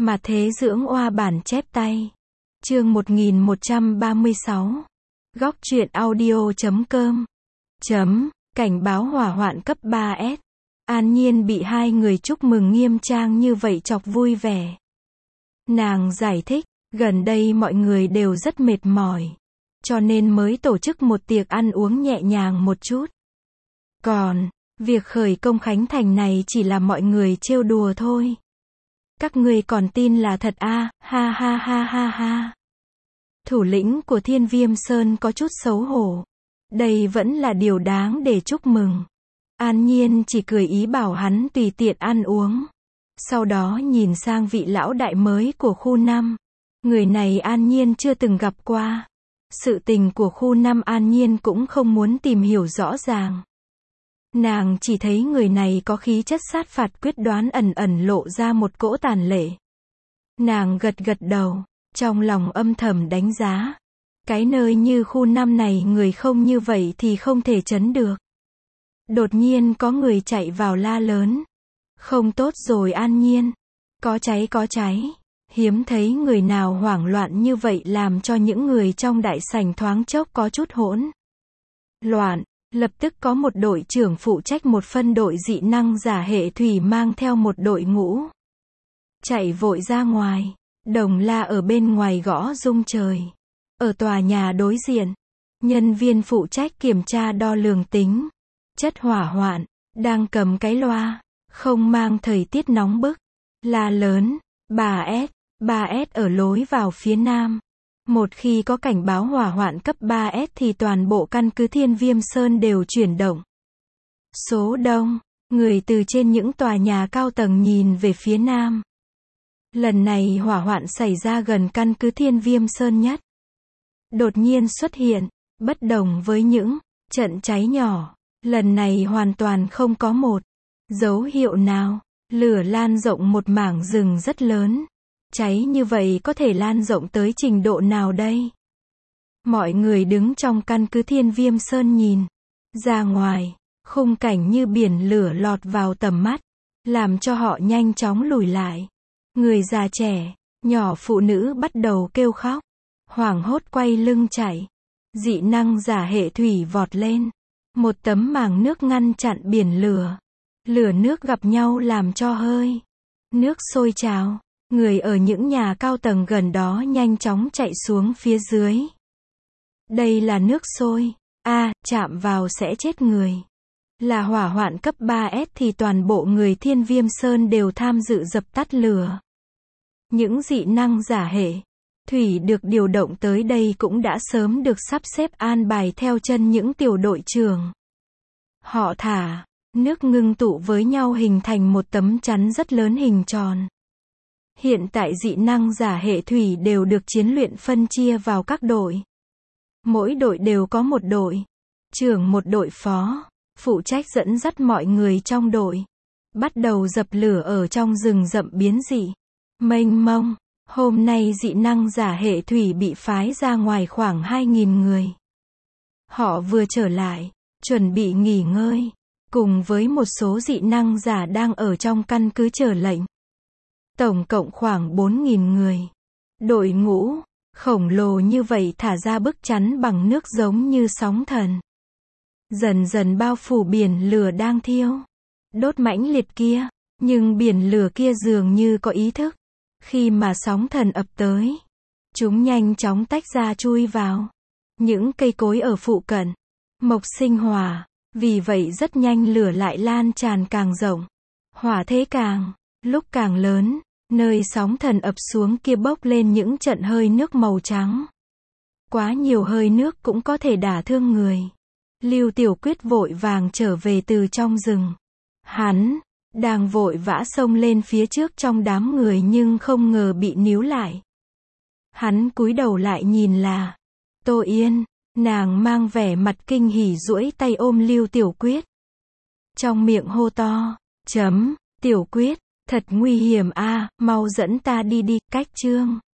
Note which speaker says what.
Speaker 1: Mà thế dưỡng oa bản chép tay. Chương 1136. Góc truyện audio.com. Cảnh báo hỏa hoạn cấp 3S. An Nhiên bị hai người chúc mừng nghiêm trang như vậy chọc vui vẻ. Nàng giải thích, gần đây mọi người đều rất mệt mỏi, cho nên mới tổ chức một tiệc ăn uống nhẹ nhàng một chút. Còn, việc khởi công khánh thành này chỉ là mọi người trêu đùa thôi. Các ngươi còn tin là thật à, ha ha ha ha ha. Thủ lĩnh của Thiên Viêm Sơn có chút xấu hổ. Đây vẫn là điều đáng để chúc mừng. An Nhiên chỉ cười ý bảo hắn tùy tiện ăn uống. Sau đó nhìn sang vị lão đại mới của khu 5. Người này An Nhiên chưa từng gặp qua. Sự tình của khu 5 An Nhiên cũng không muốn tìm hiểu rõ ràng. Nàng chỉ thấy người này có khí chất sát phạt quyết đoán, ẩn ẩn lộ ra một cỗ tàn lệ. Nàng gật gật đầu, trong lòng âm thầm đánh giá. Cái nơi như khu 5 này người không như vậy thì không thể trấn được. Đột nhiên có người chạy vào la lớn. Không tốt rồi An Nhiên. Có cháy có cháy. Hiếm thấy người nào hoảng loạn như vậy làm cho những người trong đại sảnh thoáng chốc có chút hỗn loạn. Lập tức có một đội trưởng phụ trách một phân đội dị năng giả hệ thủy mang theo một đội ngũ. Chạy vội ra ngoài. Đồng la ở bên ngoài gõ rung trời. Ở tòa nhà đối diện, nhân viên phụ trách kiểm tra đo lường tính chất hỏa hoạn, đang cầm cái loa, không mang thời tiết nóng bức, la lớn, 3S ở lối vào phía nam. Một khi có cảnh báo hỏa hoạn cấp 3S thì toàn bộ căn cứ Thiên Viêm Sơn đều chuyển động. Số đông, người từ trên những tòa nhà cao tầng nhìn về phía nam. Lần này hỏa hoạn xảy ra gần căn cứ Thiên Viêm Sơn nhất. Đột nhiên xuất hiện, bất đồng với những trận cháy nhỏ. Lần này hoàn toàn không có một dấu hiệu nào. Lửa lan rộng một mảng rừng rất lớn. Cháy như vậy có thể lan rộng tới trình độ nào đây? Mọi người đứng trong căn cứ Thiên Viêm Sơn nhìn ra ngoài, khung cảnh như biển lửa lọt vào tầm mắt, làm cho họ nhanh chóng lùi lại. Người già trẻ, nhỏ, phụ nữ bắt đầu kêu khóc, hoảng hốt quay lưng chạy. Dị năng giả hệ thủy vọt lên, một tấm màng nước ngăn chặn biển lửa. Lửa nước gặp nhau làm cho hơi nước sôi trào. Người ở những nhà cao tầng gần đó nhanh chóng chạy xuống phía dưới. Đây là nước sôi. Chạm vào sẽ chết người. Là hỏa hoạn cấp 3S thì toàn bộ người Thiên Viêm Sơn đều tham dự dập tắt lửa. Những dị năng giả hệ thủy được điều động tới đây cũng đã sớm được sắp xếp an bài theo chân những tiểu đội trưởng. Họ thả nước ngưng tụ với nhau hình thành một tấm chắn rất lớn hình tròn. Hiện tại dị năng giả hệ thủy đều được chiến luyện phân chia vào các đội. Mỗi đội đều có một đội trưởng, một đội phó, phụ trách dẫn dắt mọi người trong đội. Bắt đầu dập lửa ở trong rừng rậm biến dị mênh mông. Hôm nay dị năng giả hệ thủy bị phái ra ngoài khoảng 2.000 người. Họ vừa trở lại, chuẩn bị nghỉ ngơi, cùng với một số dị năng giả đang ở trong căn cứ chờ lệnh. Tổng cộng khoảng 4.000 người. Đội ngũ khổng lồ như vậy thả ra bức chắn bằng nước giống như sóng thần. Dần dần bao phủ biển lửa đang thiêu đốt mãnh liệt kia. Nhưng biển lửa kia dường như có ý thức. Khi mà sóng thần ập tới, chúng nhanh chóng tách ra chui vào những cây cối ở phụ cận. Mộc sinh hỏa. Vì vậy rất nhanh lửa lại lan tràn càng rộng. Hỏa thế càng lúc càng lớn. Nơi sóng thần ập xuống kia bốc lên những trận hơi nước màu trắng. Quá nhiều hơi nước cũng có thể đả thương người. Lưu Tiểu Quyết vội vàng trở về từ trong rừng. Hắn đang vội vã xông lên phía trước trong đám người nhưng không ngờ bị níu lại. Hắn cúi đầu lại nhìn là Tô Yên. Nàng mang vẻ mặt kinh hỉ duỗi tay ôm Lưu Tiểu Quyết. Trong miệng hô to, Tiểu Quyết, thật nguy hiểm a, mau dẫn ta đi đi, cách chương.